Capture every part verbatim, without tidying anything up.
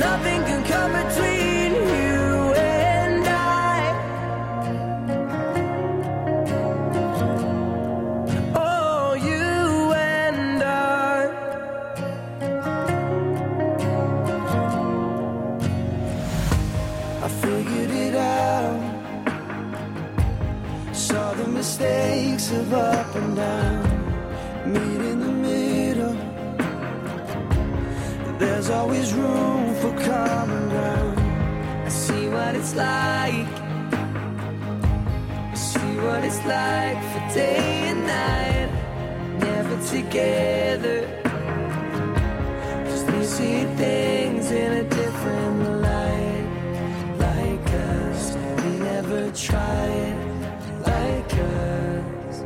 Nothing can come between you and I. Oh, you and I. I figured it out. Saw the mistakes of up and down. Meet in the middle. There's always room for common ground. I see what it's like. I see what it's like for day and night. Never together. 'Cause we see things in a different light. Like us, we never tried. Like us.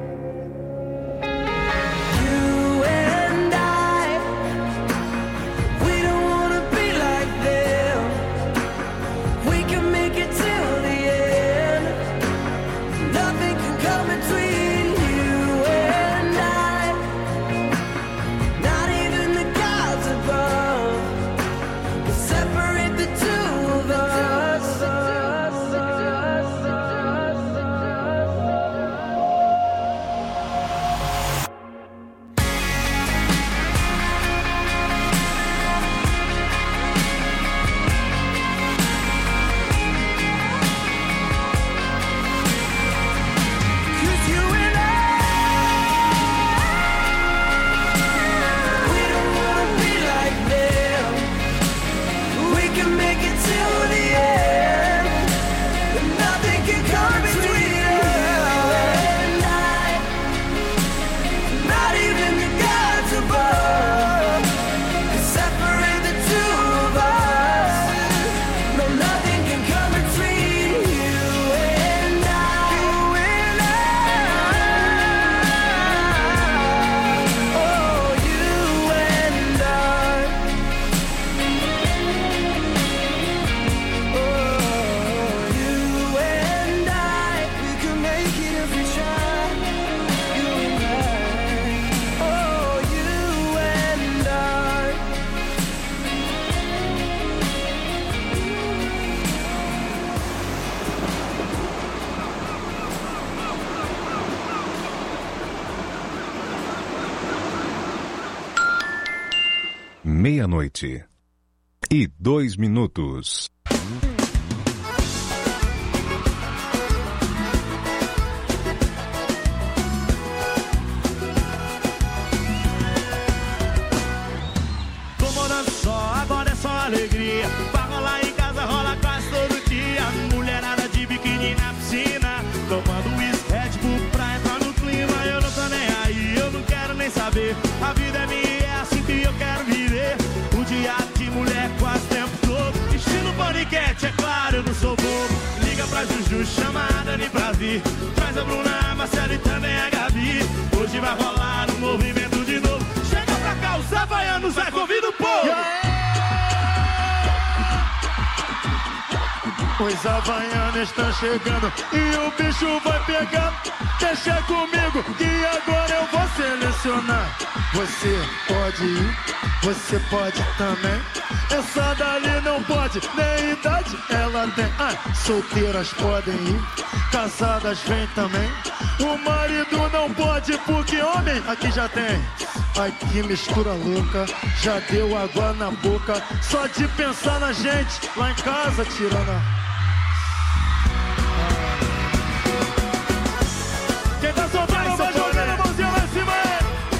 You and I, we don't wanna be like them. We can make it till the end. Nothing can come between you and I. Not even the gods above can separate the two of us. Cause you and I, we don't wanna be like them. We can make it till the end. And nothing can come between you and I. Not even the gods above can separate the two of us. No, nothing can come between you and I. You and I. Oh, you and I. Oh, you and I. We can make it if we try. You and I. Oh, you and I. Meia-noite e dois minutos. Tô morando só, agora é só alegria. Pra rolar em casa, rola quase todo dia. Mulherada de biquíni na piscina, tomando uísque, Red Bull pra entrar no clima. Eu não tô nem aí, eu não quero nem saber. A vida é minha, é assim que eu quero viver. O dia de mulher quase o tempo todo. Estilo paniquete, é claro, eu não sou bobo. Liga pra Juju, chama a Dani pra vir. Traz a Bruna, a Marcela e também a Gabi. Hoje vai rolar um movimento de novo. Chega pra cá, os havaianos, vai convida o povo. Os havaianos estão chegando e o bicho vai pegar. Deixa comigo que agora eu vou selecionar. Você pode ir, você pode também. Essa dali não pode, nem idade ela tem. Ah, solteiras podem ir, casadas vem também. O marido não pode porque homem aqui já tem. Ai que mistura louca, já deu água na boca. Só de pensar na gente lá em casa tirando a... Quem tá soltando vai jogando a mãozinha lá em cima aí.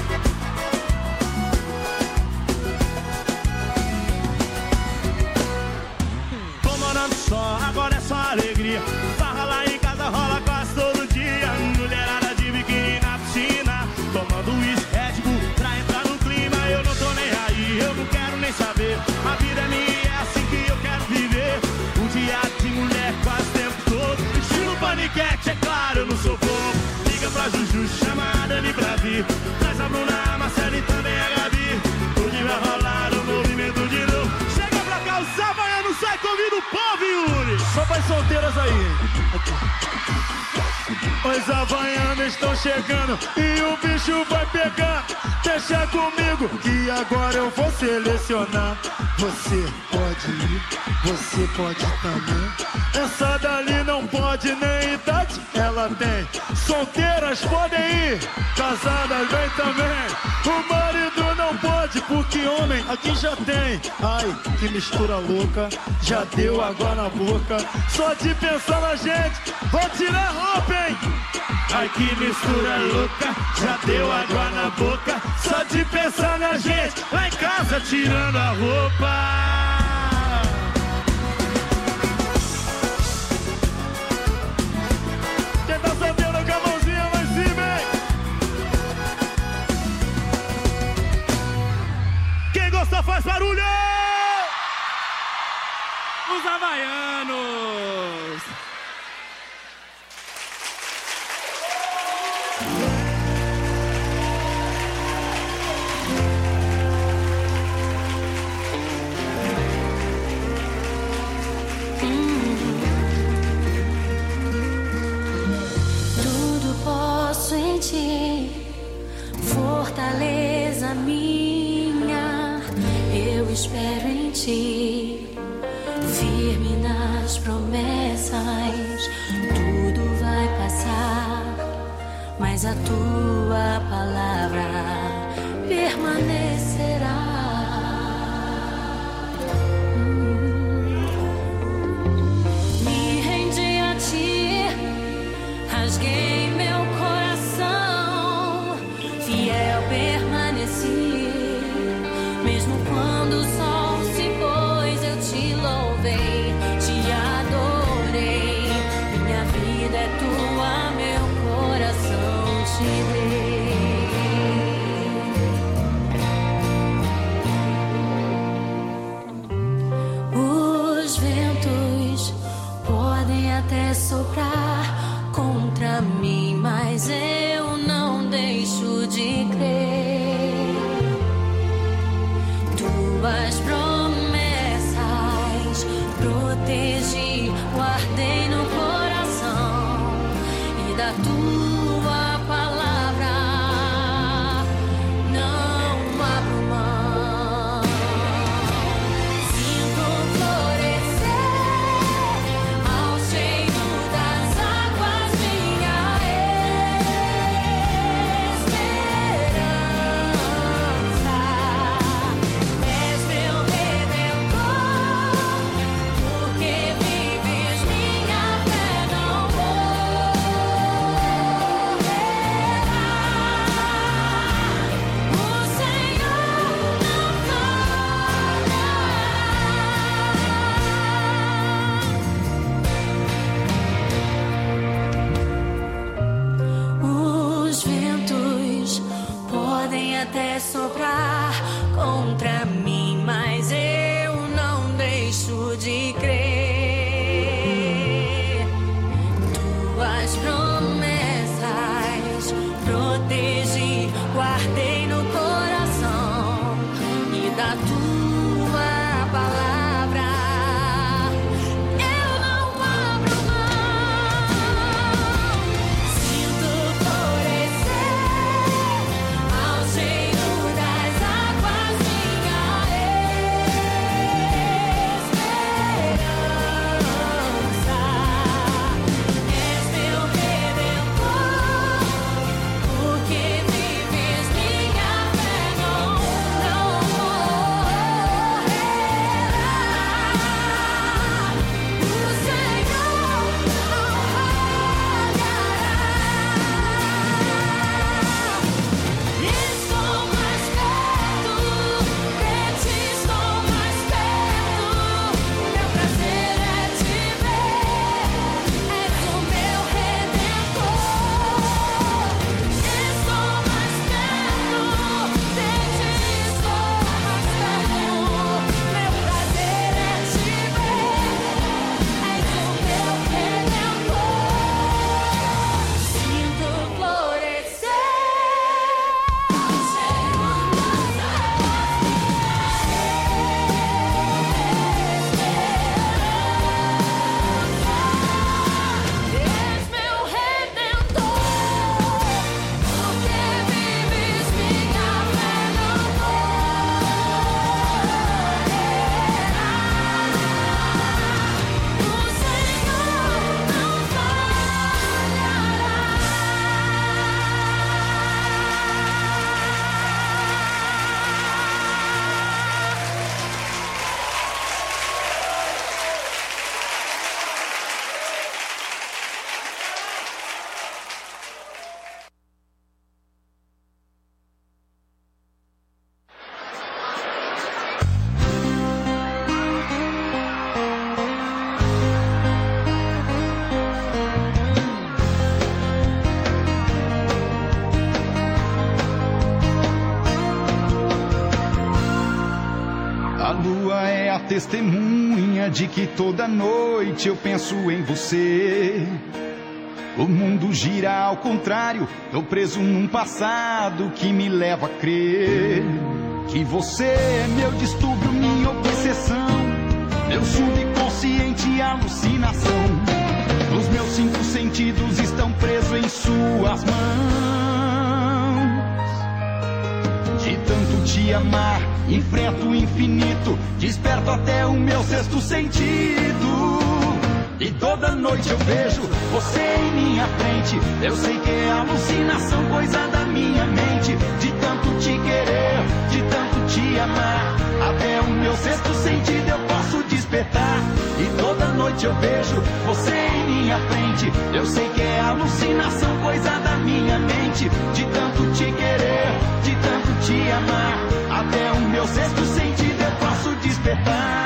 Tô morando só, agora é só alegria. Farra lá em casa, rola quase todo dia. Mulherada de biquíni na piscina, tomando uísque, Red Bull pra entrar no clima. Eu não tô nem aí, eu não quero nem saber. A vida é minha, é assim que eu quero viver. Um dia de mulher quase o tempo todo. Estilo paniquete, é claro, eu não sou bobo. Liga pra Juju, chama a Dani pra vir. Traz a Bruna, a Marcela e também a Gabi. Hoje vai rolar um movimento de novo. Chega pra cá, os havaianos, sai, convida o povo, Yuri. Só para solteiras aí. Os havaianos estão chegando e o bicho vai pegar. Deixa comigo que agora eu vou selecionar. Você pode ir, você pode também. Essa dali não pode, nem idade ela tem. Solteiras podem ir, casadas vem também. O marido não pode, porque homem aqui já tem. Ai, que mistura louca, já deu água na boca. Só de pensar na gente, vou tirar a roupa, hein? Ai, que mistura louca, já deu água na boca. Só de pensar na gente, lá em casa tirando a roupa. Quem tá solteiro com a mãozinha lá em cima, hein? Quem gosta faz barulho! Os havaianos! Em ti, fortaleza minha, eu espero em ti, firme nas promessas. Tudo vai passar, mas a tua palavra permanecerá. Me rendi a ti, rasguei meu permaneci, mesmo quando o sol se pôs, eu te louvei, te adorei. Minha vida é tua, meu coração te dei. Os ventos podem até soprar contra mim, mas eu não deixo de crer. Tuas promessas protegi, guardei no coração, e da tua palavra não abro mão. Sinto florescer ao cheiro das águas minha esperança. És meu redentor, porque vives minha fé, não morrerá. O Senhor não falha. Os ventos podem até soprar contra mim, mas eu não deixo de crer. Tuas promessas protegi, guardei no coração, e da tua palavra eu não abro mão. Sinto florescer ao cheiro das testemunha de que toda noite eu penso em você. O mundo gira ao contrário, tô preso num passado que me leva a crer que você é meu distúrbio, minha obsessão, meu subconsciente alucinação. Os meus cinco sentidos estão presos em suas mãos. De tanto te amar, enfrento o infinito, desperto até o meu sexto sentido. E toda noite eu vejo você em minha frente. Eu sei que é alucinação, coisa da minha mente. De tanto te querer, de tanto te amar, até o meu sexto sentido eu posso despertar. E toda noite eu vejo você em minha frente. Eu sei que é alucinação, coisa da minha mente. De tanto te querer, de tanto te amar, até o meu sexto sentido eu posso despertar.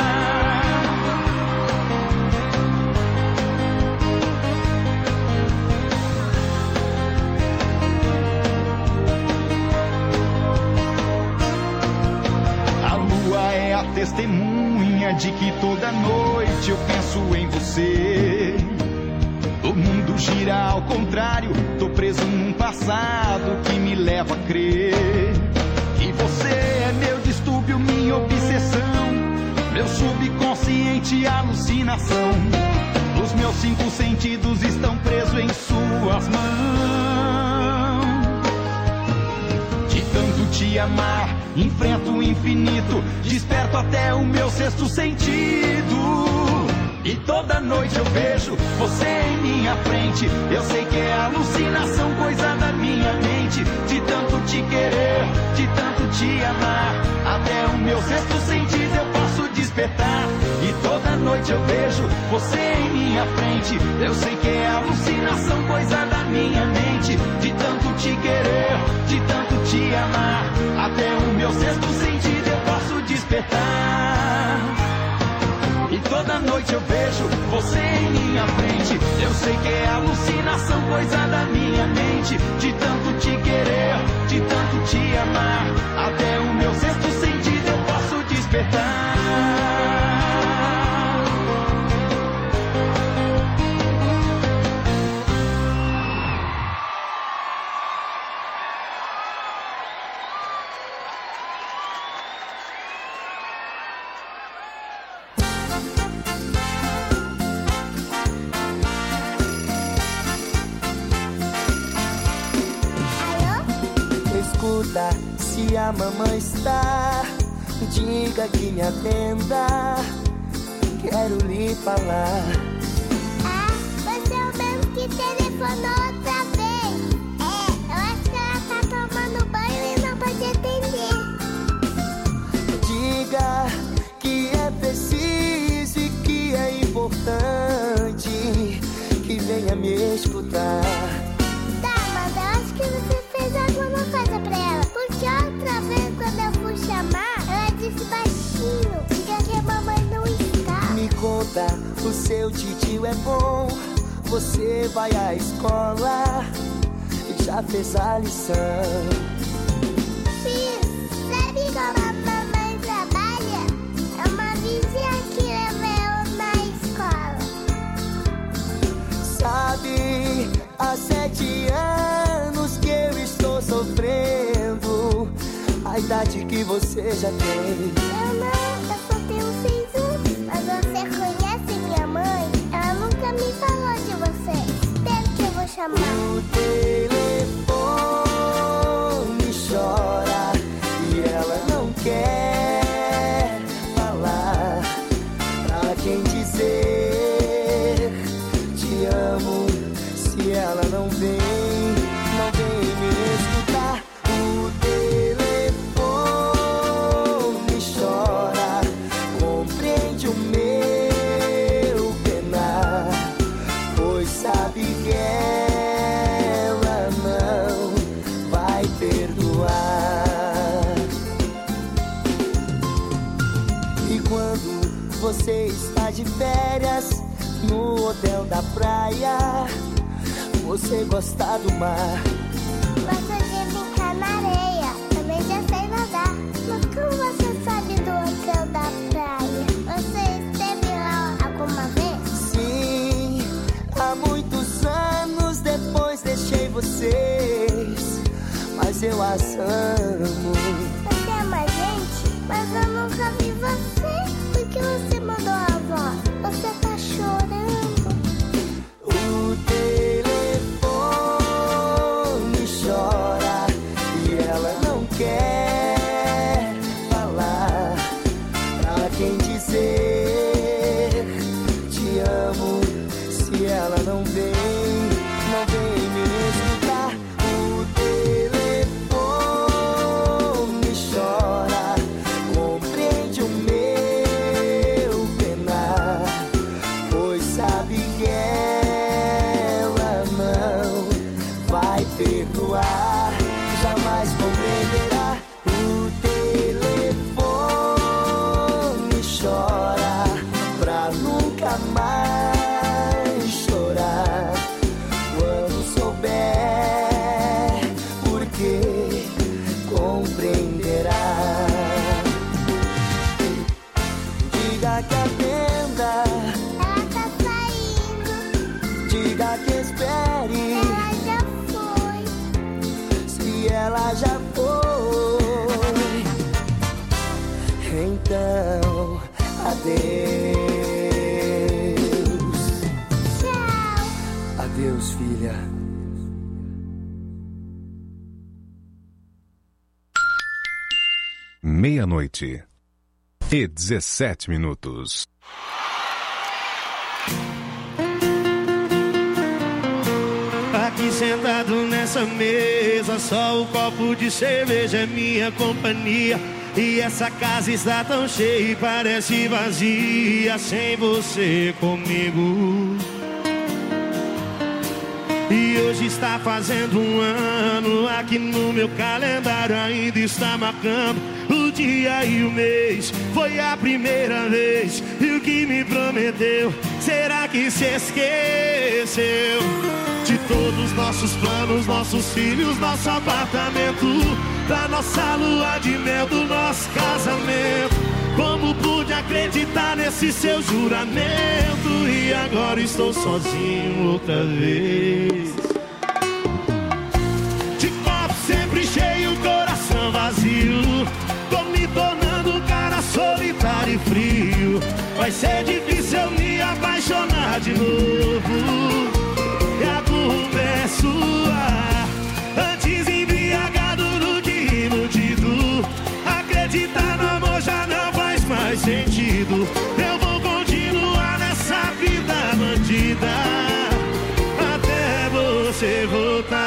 É a testemunha de que toda noite eu penso em você. O mundo gira ao contrário, tô preso num passado que me leva a crer que você é meu distúrbio, minha obsessão, meu subconsciente alucinação. Os meus cinco sentidos estão presos em suas mãos. De tanto te amar, enfrento o infinito, desperto até o meu sexto sentido. E toda noite eu vejo você em minha frente. Eu sei que é alucinação, coisa da minha mente. De tanto te querer, de tanto te amar, até o meu sexto sentido eu posso despertar. E toda noite eu vejo você em minha frente. Eu sei que é alucinação, coisa da minha mente. De tanto te querer, de tanto te amar, até o meu sexto sentido eu posso despertar. E toda noite eu vejo você em minha frente. Eu sei que é alucinação, coisa da minha mente. De tanto te querer, de tanto te amar, até o meu sexto sentido eu posso despertar. Se a mamãe está, diga que me atenda. Quero lhe falar. Ah, você é o mesmo que telefonou outra vez. É, eu acho que ela tá tomando banho e não pode atender. Diga que é preciso e que é importante que venha me escutar. Tá, mas eu acho que você fez alguma coisa pra ela. Porque outra vez quando eu fui chamar, ela disse baixinho, diga que a mamãe não está. Me conta, o seu titio é bom, você vai à escola, já fez a lição. Fiz, sabe como a mamãe trabalha? É uma vizinha que leva eu na escola. Sabe, há sete anos que eu estou sofrendo a idade que você já tem. Eu não, eu só tenho seis anos. Mas você conhece minha mãe? Ela nunca me falou de você. Espero que eu vou chamar. O telefone chora e ela não quer falar. Pra quem dizer te amo, se ela não vem, não vem me escutar. O telefone chora, compreende o meu penar, pois sabe que ela não vai perdoar. E quando você está de férias no hotel da praia, você gosta do mar, Gosto de brincar na areia, também já sei nadar. Mas como você sabe do hotel da praia? se eu as amo. Você ama a gente, mas eu nunca vi você. Por que você mandou a voz? Você tá chorando. O telefone chora e ela não quer falar. Pra quem dizer te amo, se ela não vem, não vem me escutar. O telefone chora, compreende o meu penar, pois sabe que ela não vai perdoar, jamais compreenderá. O telefone chora pra nunca mais chorar. Quando souber, porque compreenderá. Diga que atenda, Ela tá saindo, diga que espere, ela já foi. se ela já foi, então adeus. Tchau. Adeus, filha. Meia-noite e dezessete minutos. Aqui sentado nessa mesa, só o copo de cerveja é minha companhia. E essa casa está tão cheia e parece vazia sem você comigo. E hoje está fazendo um ano, aqui no meu calendário ainda está marcando o dia e o mês. Foi a primeira vez, e o que me prometeu, será que se esqueceu? De todos os nossos planos, nossos filhos, nosso apartamento, da nossa lua de mel, do nosso casamento. Como pude acreditar nesse seu juramento? E agora estou sozinho outra vez. De copo sempre cheio, coração vazio. Tô me tornando um cara solitário e frio. Vai ser difícil eu me apaixonar de novo. E a culpa é sua. Antes embriagado do que iludido. Acreditar no amor já não faz mais sentido. Eu vou continuar nessa vida bandida até você voltar.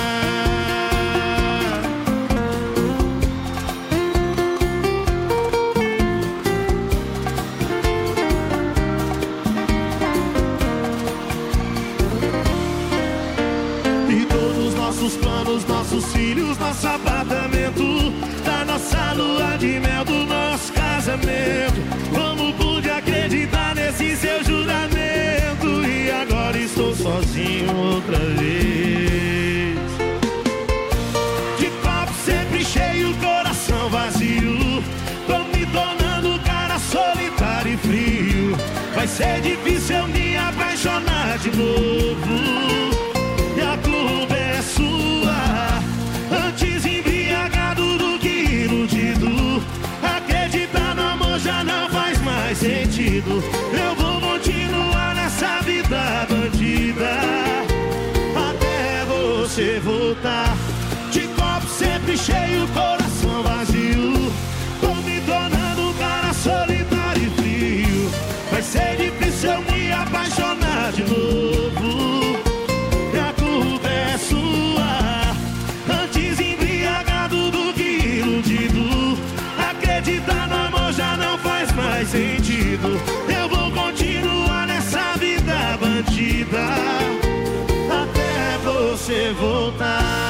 E todos os nossos planos, nossos filhos, nosso apartamento, da nossa lua de mel, do nosso casamento. Como pude acreditar nesse seu juramento? E agora estou sozinho outra vez. De copo sempre cheio, coração vazio. Tô me tornando um cara solitário e frio. Vai ser difícil eu me apaixonar de novo. E a culpa é sua. Antes embriagado do que iludido. Acreditar no amor já não faz mais sentido. Eu vou continuar nessa vida bandida até você voltar. De copo sempre cheio, coração vazio. Tô me tornando um cara solitário e frio. Vai ser difícil eu me apaixonar de novo. E a culpa é sua. Antes embriagado do que iludido. Acreditar no amor já não faz mais sentido. Eu vou continuar nessa vida bandida até você voltar.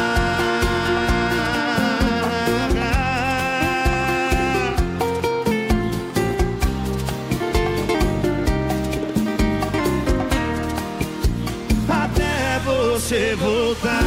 Até você voltar.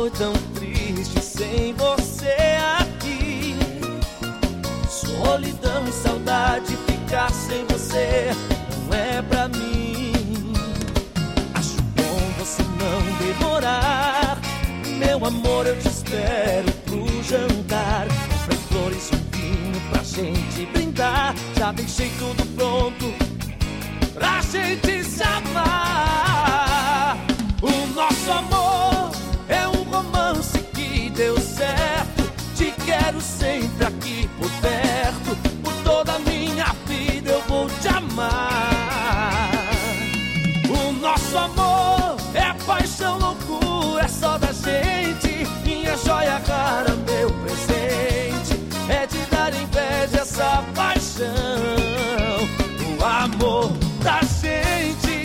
foi tão triste sem você aqui. Solidão e saudade, ficar sem você não é pra mim. Acho bom você não demorar. Meu amor, eu te espero pro jantar. Comprei flores e um vinho pra gente brindar. Já deixei tudo pronto pra gente se amar. O nosso amor é um romance que deu certo. Te quero sempre aqui por perto. Por toda a minha vida eu vou te amar. O nosso amor é paixão, loucura, é só da gente. Minha joia rara, meu presente, é de dar inveja essa paixão. O amor da gente.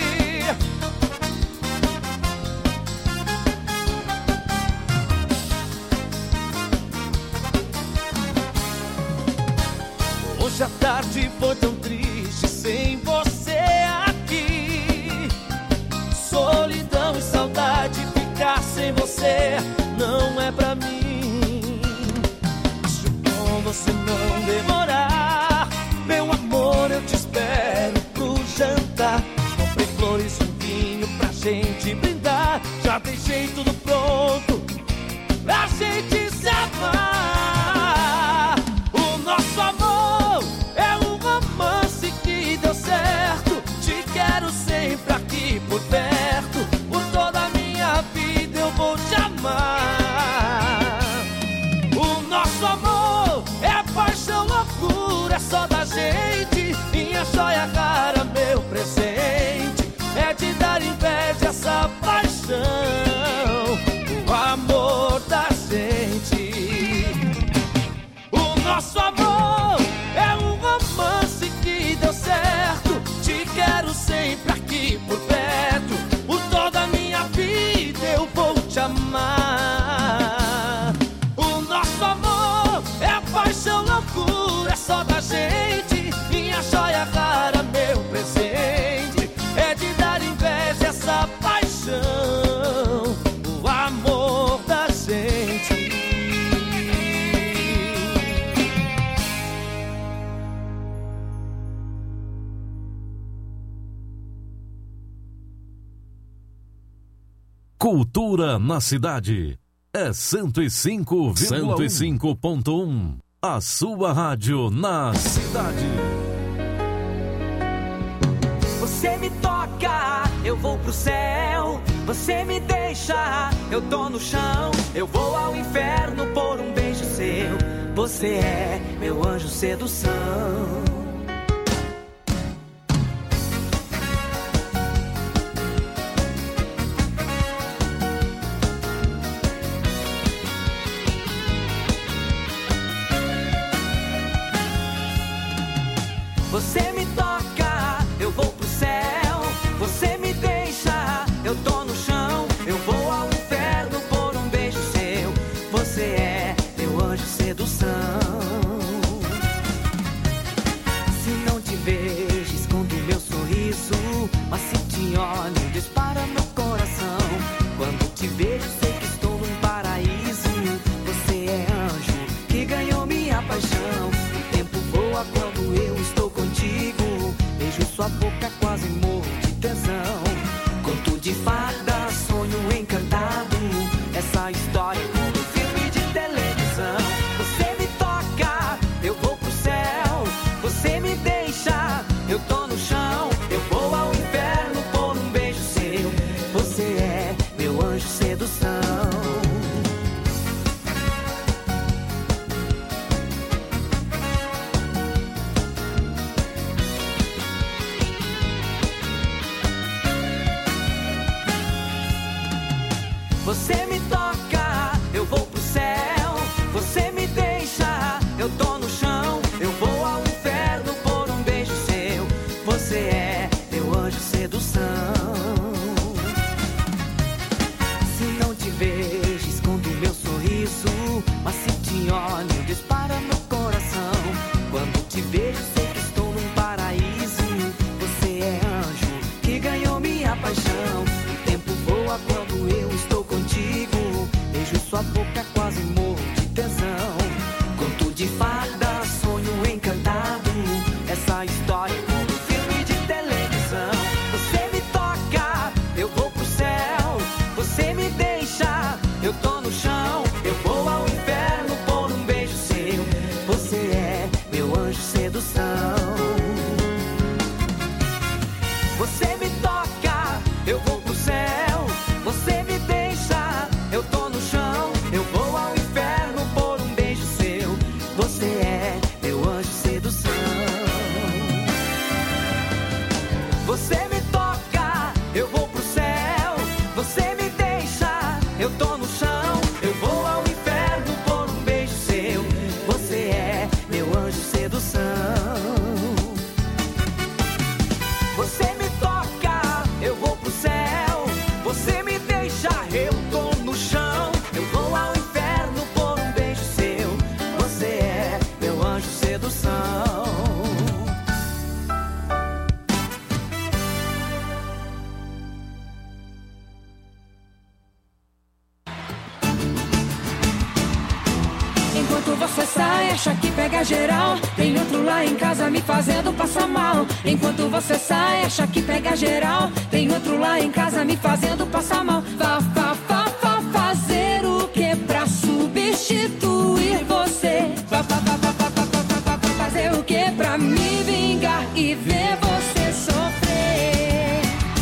Hoje a tarde foi tão triste sem você aqui. Solidão e saudade, ficar sem você não é pra mim. Acho bom você não demorar. Meu amor, eu te espero pro jantar. Comprei flores e um vinho pra gente brindar. Já deixei tudo pronto pra gente se amar. O nosso amor é um romance que deu certo. Te quero sempre aqui por perto. Por toda a minha vida eu vou te amar. O nosso amor é paixão, loucura, é só da gente. Minha joia rara, meu presente, é de dar inveja essa paixão. O amor da gente. O nosso amor é um romance que deu certo. Te quero sempre aqui por perto. Por toda a minha vida eu vou te amar. O nosso amor é paixão, loucura, é só da gente. Minha joia rara, meu presente, é de dar inveja essa paixão. O amor da gente. Cultura na cidade é cento e cinco ponto um. A sua rádio na cidade. Você me toca, eu vou pro céu. Você me deixa, eu tô no chão. Eu vou ao inferno por um beijo seu. Você é meu anjo sedução. Você me toca, eu vou pro céu. Você me deixa, eu tô no chão. Eu vou ao inferno por um beijo seu. Você é meu anjo sedução. Se não te vejo, escondo meu sorriso. Mas se te olho, dispara meu coração. Quando te vejo, sei que estou num paraíso. Você é anjo que ganhou minha paixão. O tempo voa quando eu estou contigo. Beijo sua boca, quase morro de tesão. Conto de fada, sonho encantado. Essa história é como um filme de televisão. Você me toca, eu vou pro céu. Você me deixa, eu tô no chão. Eu vou ao inferno por um beijo seu. Você é meu anjo sedução. Você me toca, eu vou pro céu. Você me deixa, eu tô no chão. Eu vou ao inferno por um beijo seu. Você é meu anjo sedução. Se não te vejo, escondo meu sorriso. Mas se te olho, dispara meu coração. Quando te vejo, sei que estou num paraíso. Você é anjo que ganhou minha paixão. O tempo voa quando eu estou contigo. eu vou pro céu. Você me deixa, eu tô no chão. Eu vou ao inferno por um beijo seu. Você é meu anjo sedução. Você me toca, eu vou pro céu. Você me deixa, eu tô no chão. Eu vou ao inferno por um beijo seu. Você é meu anjo sedução. Você me toca, eu vou pro céu. Você me deixa, eu tô no chão. Eu vou ao inferno por um beijo seu. Você é meu anjo sedução. Enquanto você sai, acha que pega geral. Tem outro lá em casa me fazendo passar mal. Enquanto você sai, acha que pega geral. Tem outro lá em casa me fazendo passar mal. Vá, vá, vá, vá fazer o que pra substituir você? Vá, vá, vá, vá, vá, vá, vá, vá, vá fazer o que pra me vingar e ver você sofrer?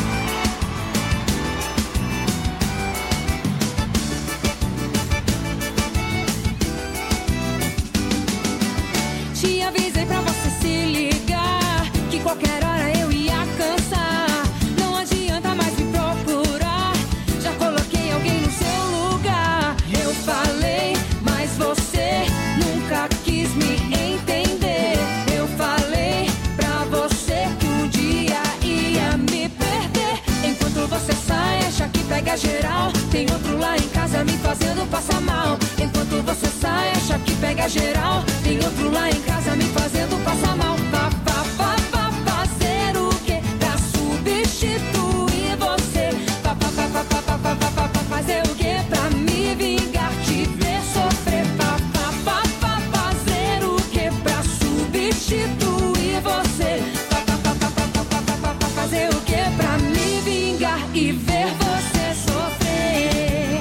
Te avisei pra você se ligar, que qualquer hora eu ia cansar. Não adianta mais me procurar, já coloquei alguém no seu lugar. Eu falei, mas você nunca quis me entender. Eu falei pra você que um dia ia me perder. Enquanto você sai, acha que pega geral. Tem outro lá em casa me fazendo passar mal. Enquanto você sai, acha que pega geral. Tem outro lá em casa me fazendo passar mal. Vá, vá, vá, vá fazer o que pra substituir você? Vá, vá, vá, vá, vá, vá, vá, vá, vá fazer o que pra me vingar, te ver sofrer? Vá, vá, vá, vá fazer o que pra substituir você? Vá, vá, vá, vá, vá, vá, vá, vá, vá fazer o que pra me vingar e ver você sofrer?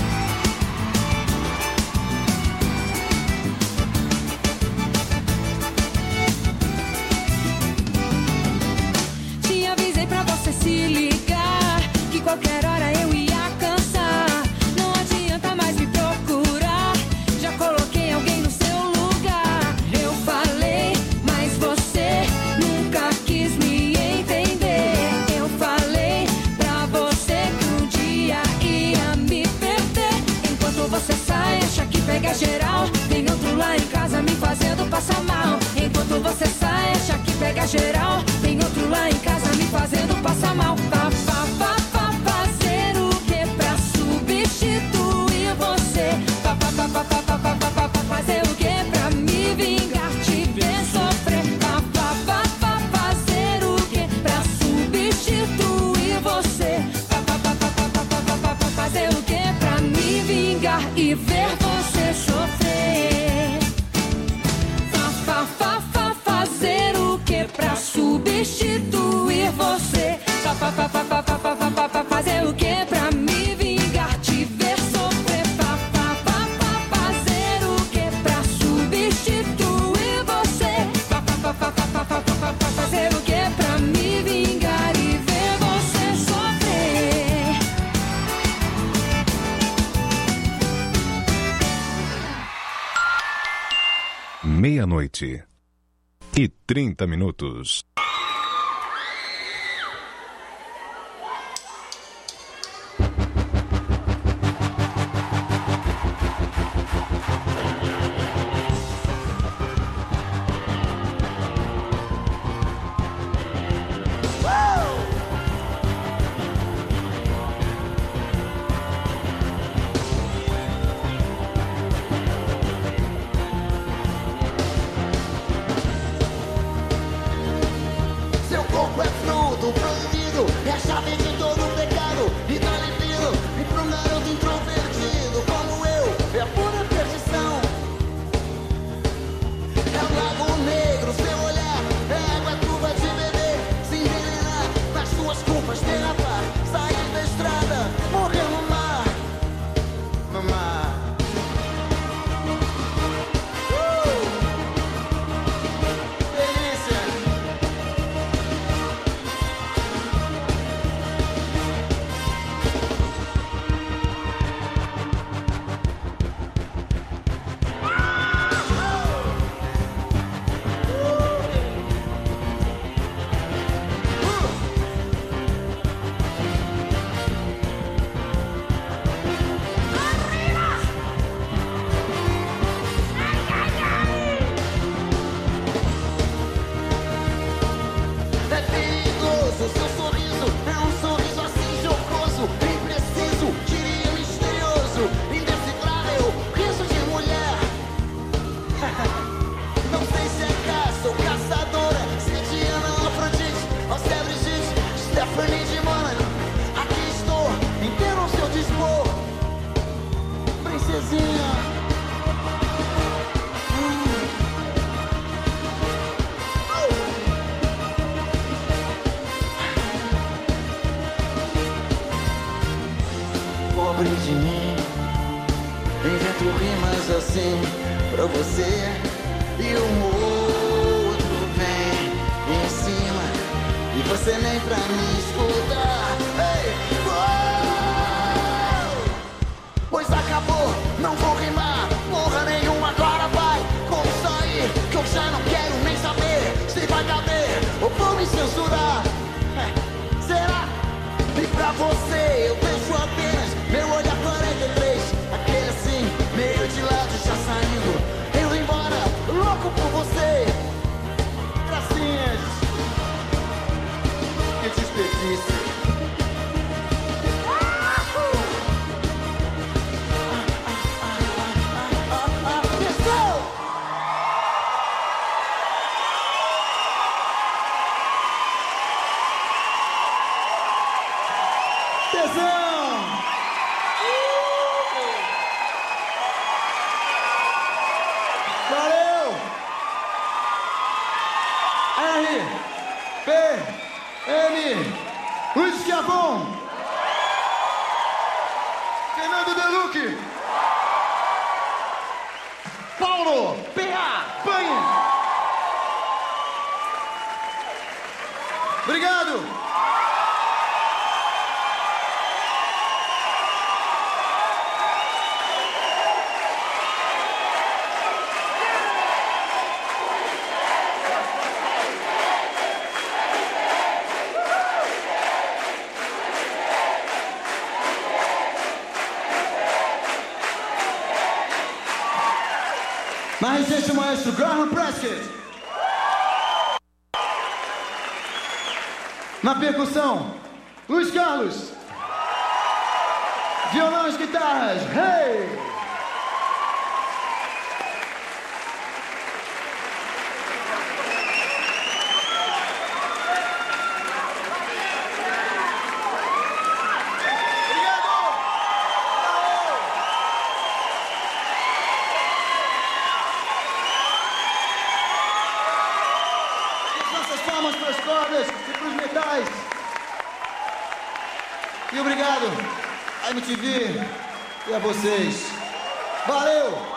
Te avisei pra você se ligar, que qualquer hora eu ia cansar. Não adianta mais me procurar, já coloquei alguém no seu lugar. Eu falei, mas você nunca quis me entender. Eu falei pra você que um dia ia me perder. Enquanto você sai, acha que pega geral. Tem outro lá em casa me fazendo passar mal. Enquanto você sai, acha que pega geral. Tem outro lá em casa me fazendo passar mal. Vá, vá, vá, vá fazer o que pra substituir você? Vá, vá, vá, vá, vá, vá, vá, vá, vá fazer o que pra me vingar, te ver sofrer? Vá, vá, vá, vá fazer o que pra substituir você? Vá, vá, vá, vá, vá, vá, vá, vá, vá fazer o que pra me vingar e ver você sofrer? Vá, vá, vá, vá fazer o que pra substituir você? Vá, vá, vá, vá, vá, vá, vá, vá, vá fazer o que pra me vingar, te ver sofrer? Vá, vá, vá, vá fazer o que pra substituir você? Vá, vá, vá, vá, vá, vá, vá, vá fazer o que pra me vingar e ver você sofrer? Meia-noite e trinta minutos. cobre de mim. Invento rimas assim pra você e um outro vem em cima e você nem pra me escutar. Ei, oh! Pois acabou, não vou rimar porra nenhuma, agora vai com isso aí que eu já não quero nem saber se vai caber ou vou me censurar. É, será? E pra você eu penso apenas meu olhar quarenta e três, aquele assim, meio de lado já saindo, indo embora, louco por você. Gracinhas, que desperdício. Luiz Schiavon, Fernando Deluque, Paulo P A Panha. Obrigado. Na regência, o maestro Graham Prescott. Na percussão, Luiz Carlos. Violão e guitarras, hey! E obrigado a M T V e a vocês. Valeu!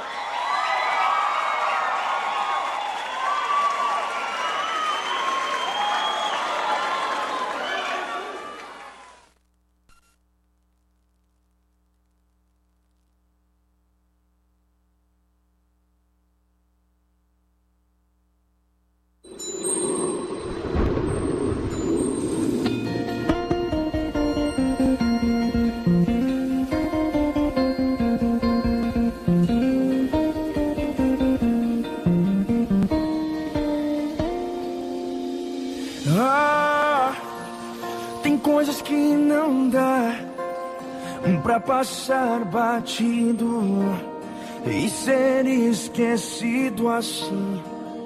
Pra passar batido e ser esquecido assim.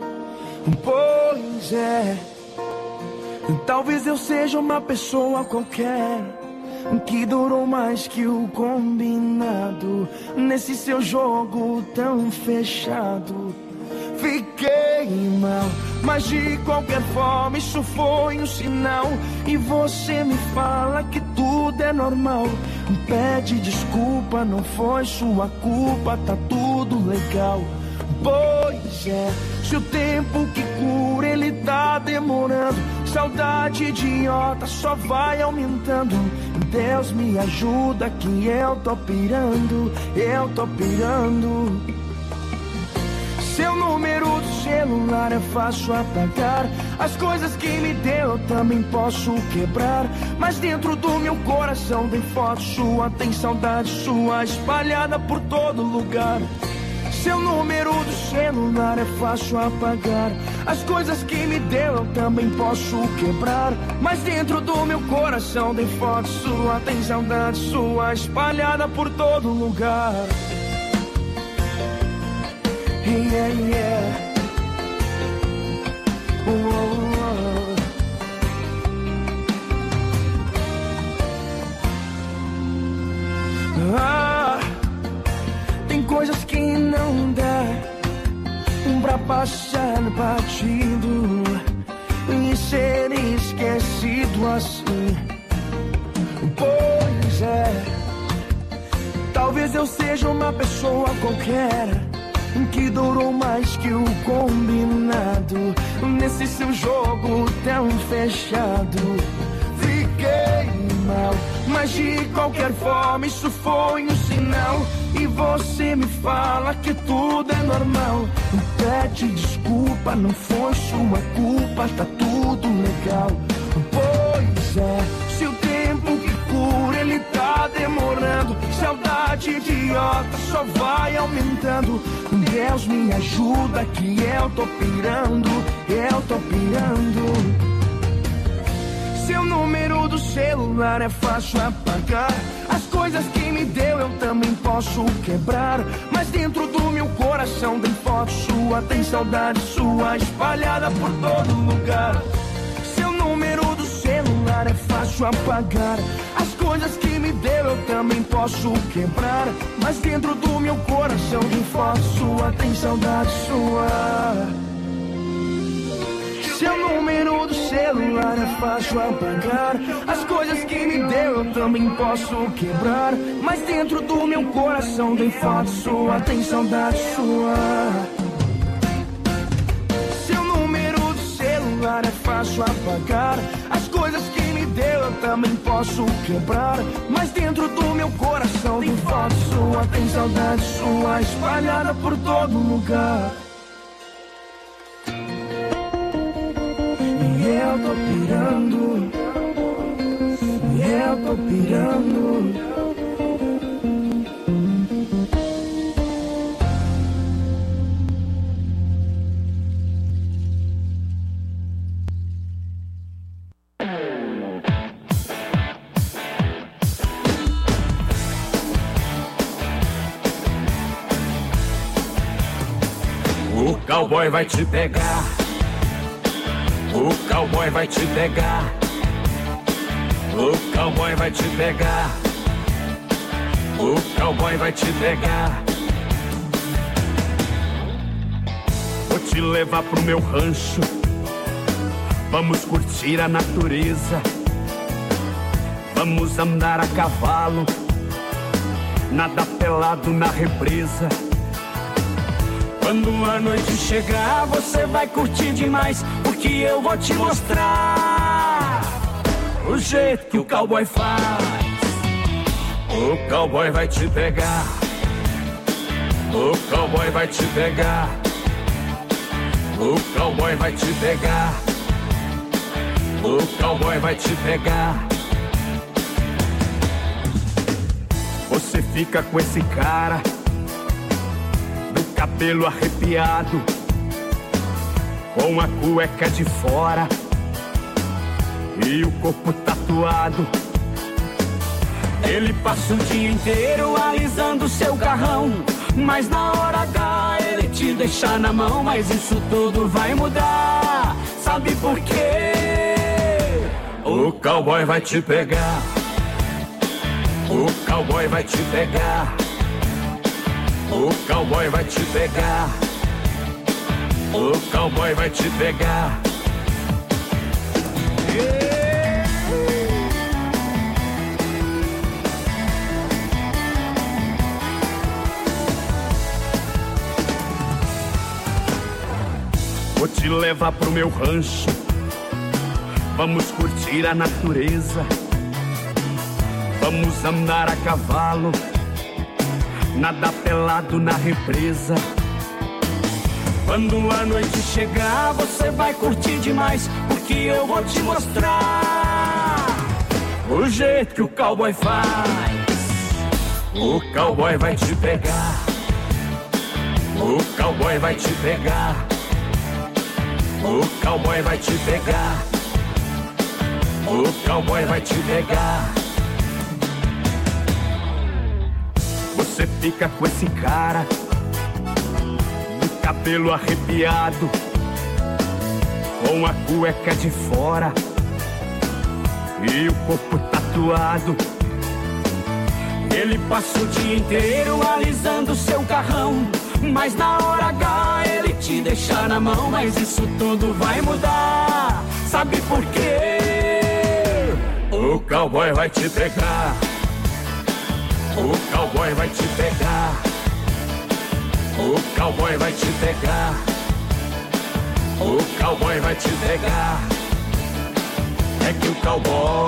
Pois é, talvez eu seja uma pessoa qualquer que durou mais que o combinado nesse seu jogo tão fechado. Fiquei mal, mas de qualquer forma isso foi um sinal. E você me fala que tudo é normal. Pede desculpa, não foi sua culpa, tá tudo legal. Pois é, se o tempo que cura ele tá demorando, saudade idiota só vai aumentando. Deus me ajuda que eu tô pirando, eu tô pirando. Seu número do celular é fácil apagar. As coisas que me deu eu também posso quebrar. Mas dentro do meu coração tem foto sua, tem saudade sua espalhada por todo lugar. Seu número do celular é fácil apagar. As coisas que me deu eu também posso quebrar. Mas dentro do meu coração tem foto sua, tem saudade sua espalhada por todo lugar. Yeah, yeah. Oh, oh. Ah, tem coisas que não dá pra passar batido e ser esquecido assim. Pois é, Talvez eu seja uma pessoa qualquer, que durou mais que o combinado, nesse seu jogo tão fechado. Fiquei mal, mas de qualquer forma isso foi um sinal. E você me fala que tudo é normal. Pede desculpa, não foi sua culpa, tá tudo legal. Pois é, se o tempo que cura ele tá demorando, saudade idiota só vai aumentando. Deus me ajuda que eu tô pirando, eu tô pirando. Seu número do celular é fácil apagar, as coisas que me deu eu também posso quebrar, mas dentro do meu coração tem foto sua, tem saudade sua espalhada por todo lugar. Seu número do celular é fácil apagar, as coisas que me deu eu também posso quebrar, mas dentro do meu coração tem foto sua, tem saudade sua. Seu número do celular é fácil apagar, as coisas que me deu eu também posso quebrar, mas dentro do meu coração tem foto sua, tem saudade sua. Seu número do celular é fácil apagar, as coisas que me deu eu também posso quebrar, mas dentro do meu coração tem foto sua, tem saudade sua espalhada por todo lugar. Eu tô pirando, eu tô pirando. O cowboy vai te pegar. O cowboy vai te pegar. O cowboy vai te pegar. O cowboy vai te pegar. Vou te levar pro meu rancho. Vamos curtir a natureza. Vamos andar a cavalo. Nadar pelado na represa. Quando a noite chegar, você vai curtir demais, porque eu vou te mostrar o jeito que o cowboy faz. O cowboy vai te pegar. O cowboy vai te pegar. O cowboy vai te pegar. O cowboy vai te pegar. Você fica com esse cara, cabelo arrepiado, com a cueca de fora e o corpo tatuado. Ele passa o dia inteiro alisando seu carrão, mas na hora H ele te deixa na mão. Mas isso tudo vai mudar, sabe por quê? O cowboy vai te pegar. O cowboy vai te pegar. O cowboy vai te pegar. O cowboy vai te pegar. Yeah. Vou te levar pro meu rancho. Vamos curtir a natureza. Vamos andar a cavalo. Nadar pelado na represa. Quando a noite chegar, você vai curtir demais, porque eu vou te mostrar o jeito que o cowboy faz. O cowboy vai te pegar. O cowboy vai te pegar. O cowboy vai te pegar. O cowboy vai te pegar. Você fica com esse cara, do cabelo arrepiado, com a cueca de fora e o corpo tatuado. Ele passa o dia inteiro alisando seu carrão, mas na hora H ele te deixa na mão. Mas isso tudo vai mudar, sabe por quê? O cowboy vai te pegar. O cowboy vai te pegar. O cowboy vai te pegar. O cowboy vai te pegar. É que o cowboy.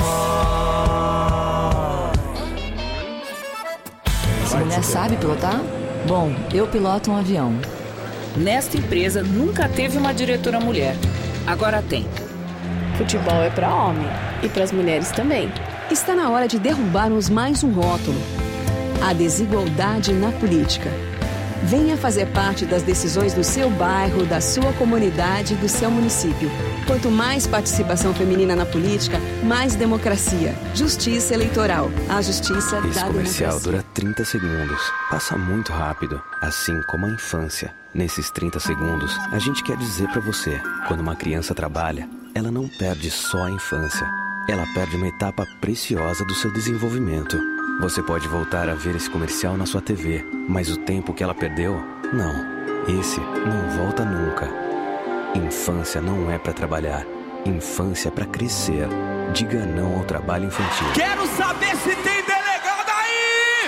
Essa mulher sabe pilotar? Bom, eu piloto um avião. Nesta empresa nunca teve uma diretora mulher. Agora tem. Futebol é para homem e para as mulheres também. Está na hora de derrubarmos mais um rótulo: a desigualdade na política. Venha fazer parte das decisões do seu bairro, da sua comunidade e do seu município. Quanto mais participação feminina na política, mais democracia. Justiça eleitoral. A justiça Esse da comercial democracia. dura trinta segundos. Passa muito rápido, assim como a infância. Nesses trinta segundos, a gente quer dizer pra você: quando uma criança trabalha, ela não perde só a infância. Ela perde uma etapa preciosa do seu desenvolvimento. Você pode voltar a ver esse comercial na sua T V, mas o tempo que ela perdeu, não. Esse não volta nunca. Infância não é pra trabalhar. Infância é pra crescer. Diga não ao trabalho infantil. Quero saber se tem delegado aí!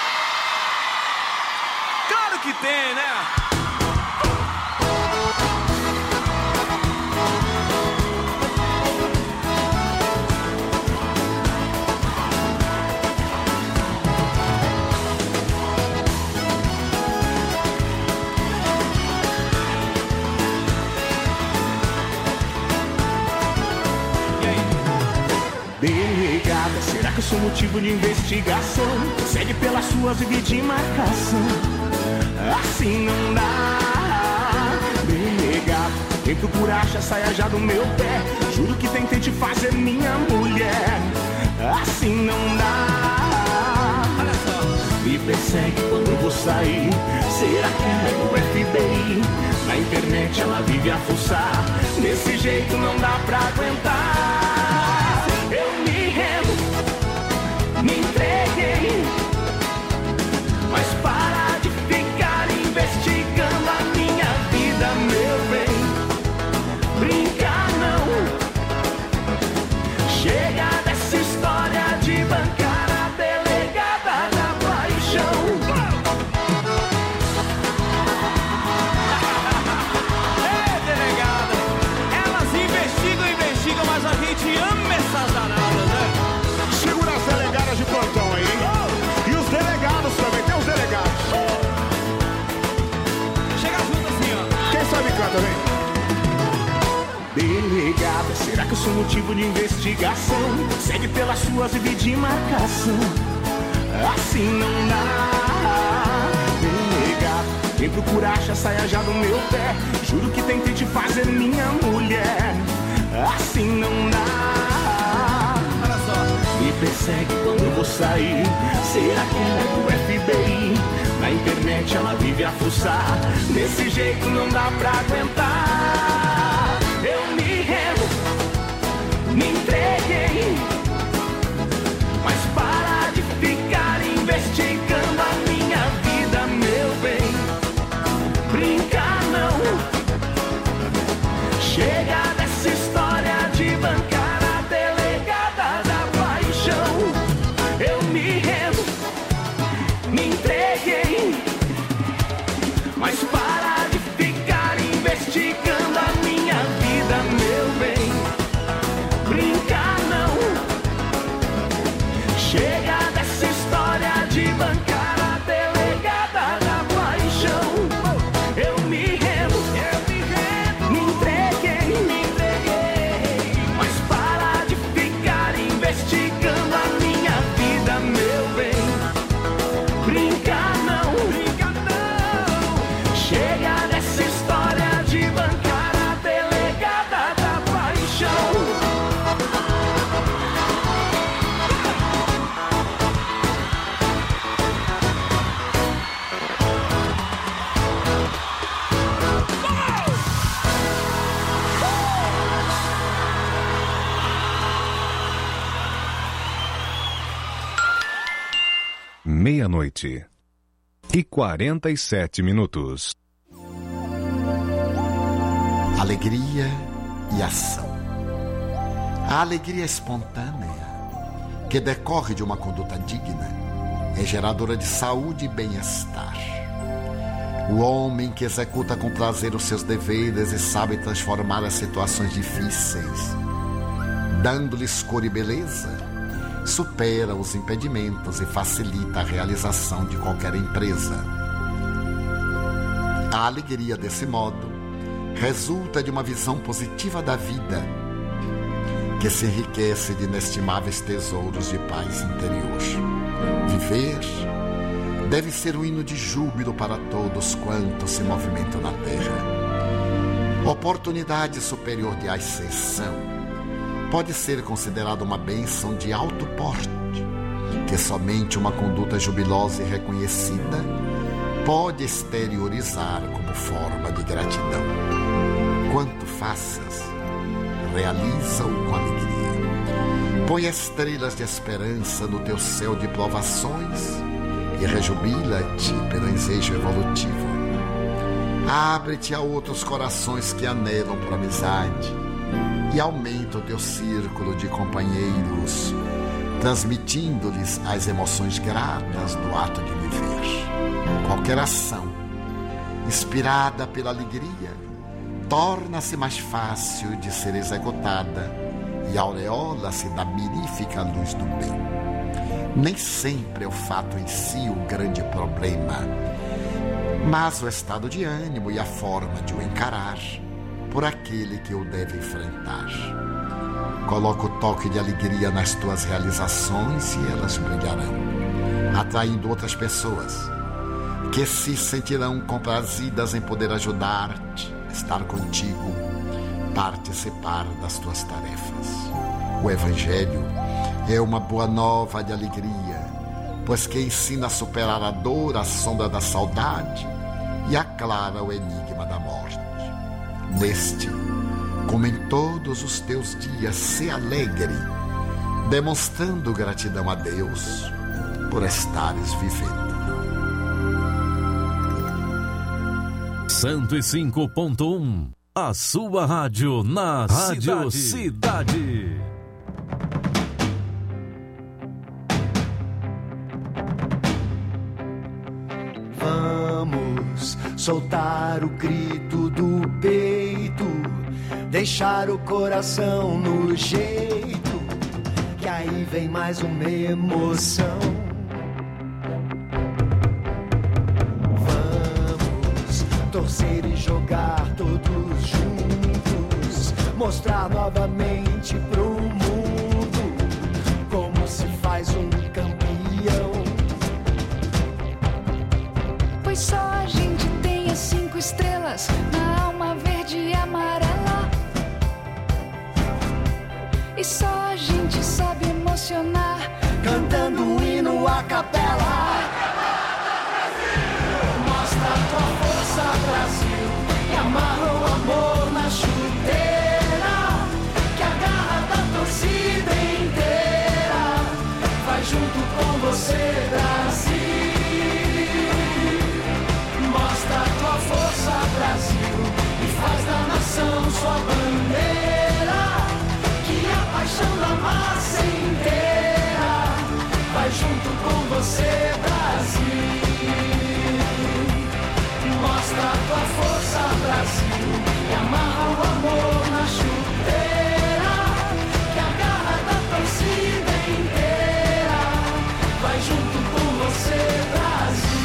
Claro que tem, né? Delegada, será que eu sou motivo de investigação? Segue pelas suas vidas de marcação. Assim não dá. Delegada, quem procura acha, saia já do meu pé. Juro que tentei te fazer minha mulher. Assim não dá. Me persegue quando eu vou sair. Será que é do F B I? Na internet ela vive a fuçar. Desse jeito não dá pra aguentar. Eu me rendo, me entreguei, mas para de ficar investigando a minha vida, meu bem. Brincar não. Chega dessa história de bancar a delegada da paixão. Ei, delegada, elas investigam, investigam, mas a gente ama essas danadas, né? Segura as delegadas de plantão aí, hein? E os delegados também, tem os delegados. Chega junto assim, ó. Quem sabe canta, vem? Delegada, será que eu sou motivo de investigação? Segue pelas suas e de marcação. Assim não dá. Delegada, quem procura acha, saia já do meu pé. Juro que tentei te fazer minha mulher. Assim não dá. Olha só. Me persegue quando eu vou sair. Será que ela é do F B I? Na internet ela vive a fuçar. Desse jeito não dá pra aguentar. Eu me rendo, me entreguei, mas para de ficar investigando a minha vida, meu bem. Brincar não. Chega dessa história de bancar a delegada da paixão. Eu me rendo, me entreguei, mas para de ficar investigando a minha vida, meu bem. Brincar não. Chega dessa história de bancar a delegada da paixão. Eu me rendo, eu me rendo, me entreguei, me entreguei, mas para de ficar investigando a minha vida, meu bem. Brincar não, brincar não. Chega dessa história de bancar a delegada da paixão. Meia-noite e quarenta e sete minutos. Alegria e ação. A alegria espontânea, que decorre de uma conduta digna, é geradora de saúde e bem-estar. O homem que executa com prazer os seus deveres e sabe transformar as situações difíceis, dando-lhes cor e beleza, supera os impedimentos e facilita a realização de qualquer empresa. A alegria, desse modo, resulta de uma visão positiva da vida, que se enriquece de inestimáveis tesouros de paz interior. Viver deve ser um hino de júbilo para todos quantos se movimentam na terra. Oportunidade superior de ascensão pode ser considerada uma bênção de alto porte, que somente uma conduta jubilosa e reconhecida pode exteriorizar como forma de gratidão. Quanto faças, realiza-o com alegria. Põe estrelas de esperança no teu céu de provações e rejubila-te pelo ensejo evolutivo. Abre-te a outros corações que anelam por amizade e aumenta o teu círculo de companheiros, transmitindo-lhes as emoções gratas do ato de viver. Qualquer ação inspirada pela alegria torna-se mais fácil de ser executada e aureola-se da mirífica luz do bem. Nem sempre é o fato em si o grande problema, mas o estado de ânimo e a forma de o encarar por aquele que o deve enfrentar. Coloca o toque de alegria nas tuas realizações e elas brilharão, atraindo outras pessoas que se sentirão comprazidas em poder ajudar-te, estar contigo, participar das tuas tarefas. O Evangelho é uma boa nova de alegria, pois que ensina a superar a dor, a sombra da saudade e aclara o enigma da morte. Neste, como em todos os teus dias, se alegre, demonstrando gratidão a Deus por estares vivendo. cento e cinco ponto um, a sua rádio na Rádio Cidade. Cidade. Vamos soltar o grito do peito, deixar o coração no jeito, que aí vem mais uma emoção. Vamos torcer e jogar todos juntos, mostrar novamente pro mundo como se faz um campeão. Pois só a gente tem as cinco estrelas na alma verde e amarela, e só a gente sabe emocionar cantando um hino a capela. Mostra a tua força, Brasil, e amarra o amor na chuteira, que a garra da torcida inteira vai junto com você, Brasil. Mostra a tua força, Brasil, e faz da nação sua bandeira, que a paixão da massa inteira vai junto com você, Brasil. Mostra a tua força, Brasil, e amarra o amor na chuteira, que a garra da torcida inteira vai junto com você, Brasil.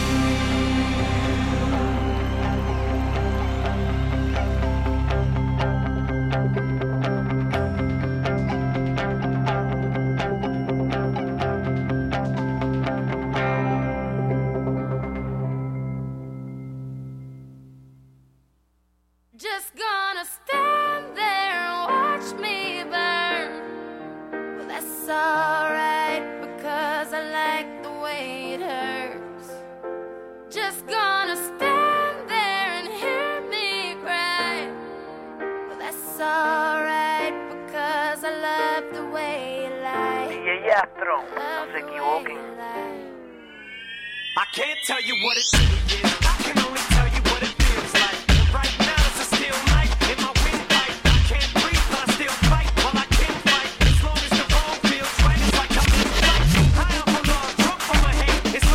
Just gonna stand there and watch me burn. Well, that's alright, because I like the way it hurts. Just gonna stand there and hear me cry. Well, that's alright, because I love the way you lie. E aí, Astron, não se equivoquem. I can't tell you what it really is. I can only tell you what it feels like. Right now it's a still night in my windpipe. I can't breathe, but I still fight. Well, I can't fight as long as the wrong feels right. It's like I'm in flight, high up on love, drunk from my hate. It's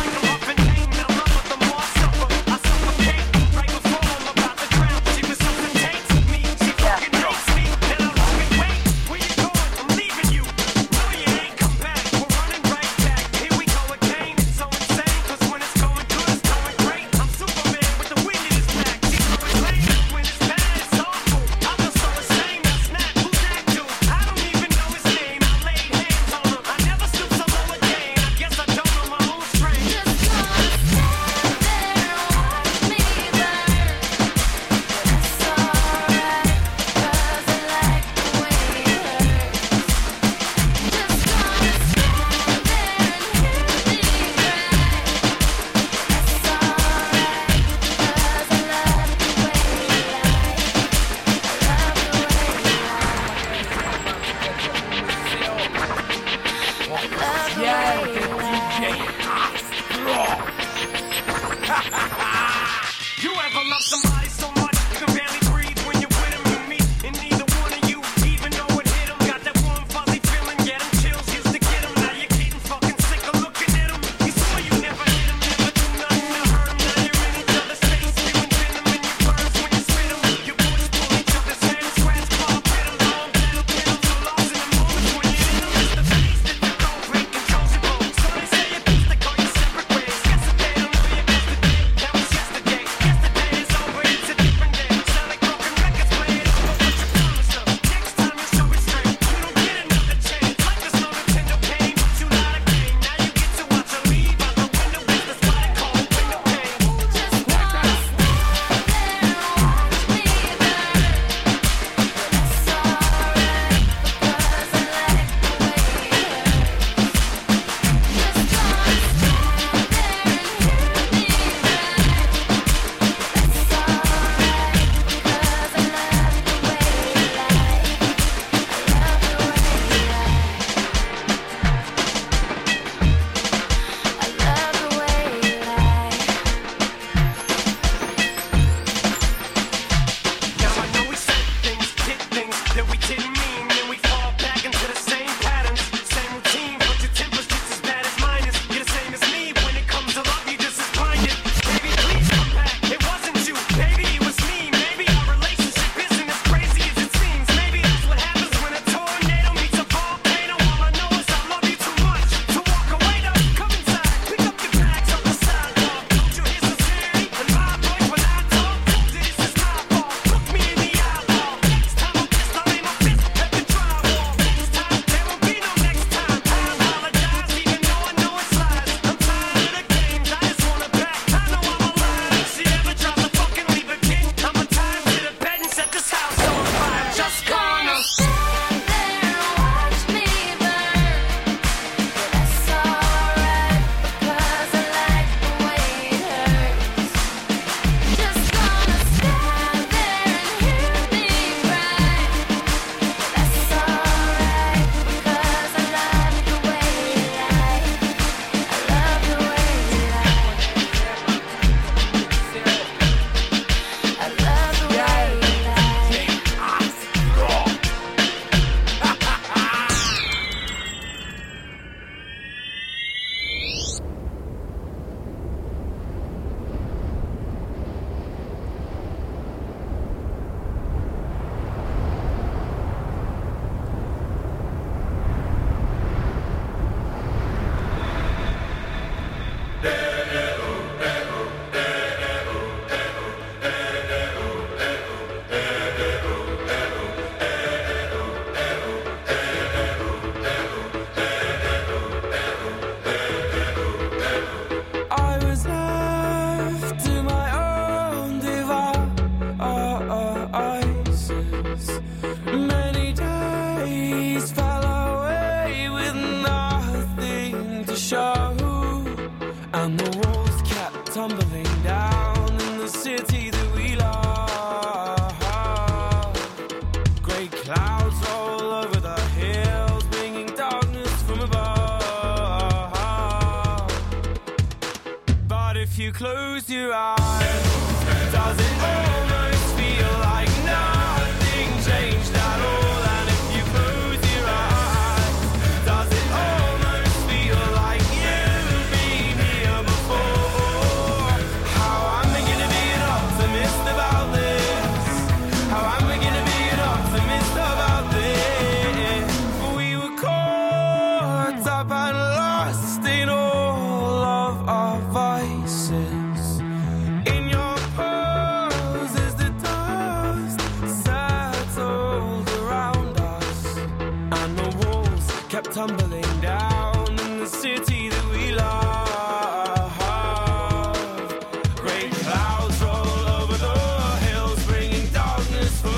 if you close your eyes, does it almost feel like nothing changed at all? And if you close your eyes, does it almost feel like you've been here before? How am I gonna be an optimist about this? How am I gonna be an optimist about this? We were caught up and lost in all of our vices. In your pose as the dust settled around us, and the walls kept tumbling down in the city that we love. Great clouds roll over the hills, bringing darkness from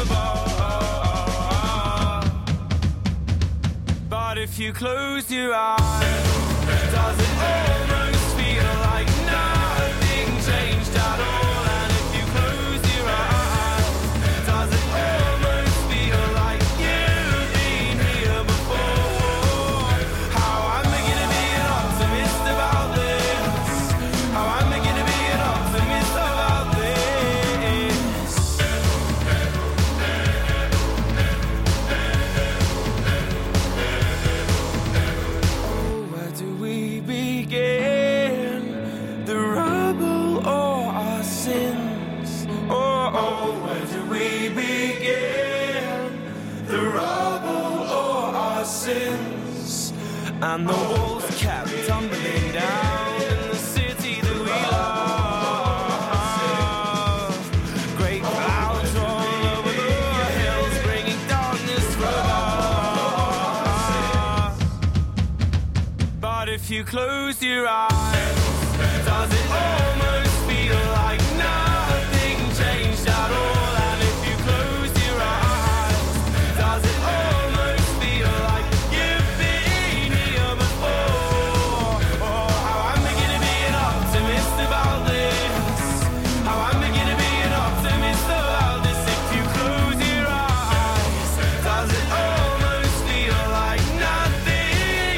above. But if you close your eyes, does it almost feel like nothing changed at all? And if you close your eyes, does it almost feel like you've been here before? How am I gonna be an optimist about this? How am I gonna be an optimist about this? Oh, where do we begin? The rubble or our sins? Oh, oh, where do we begin? The rubble or our sins? And the walls kept tumbling down in the city that we love. Great clouds roll over the hills, bringing darkness from above. But if you close your eyes, does it almost feel like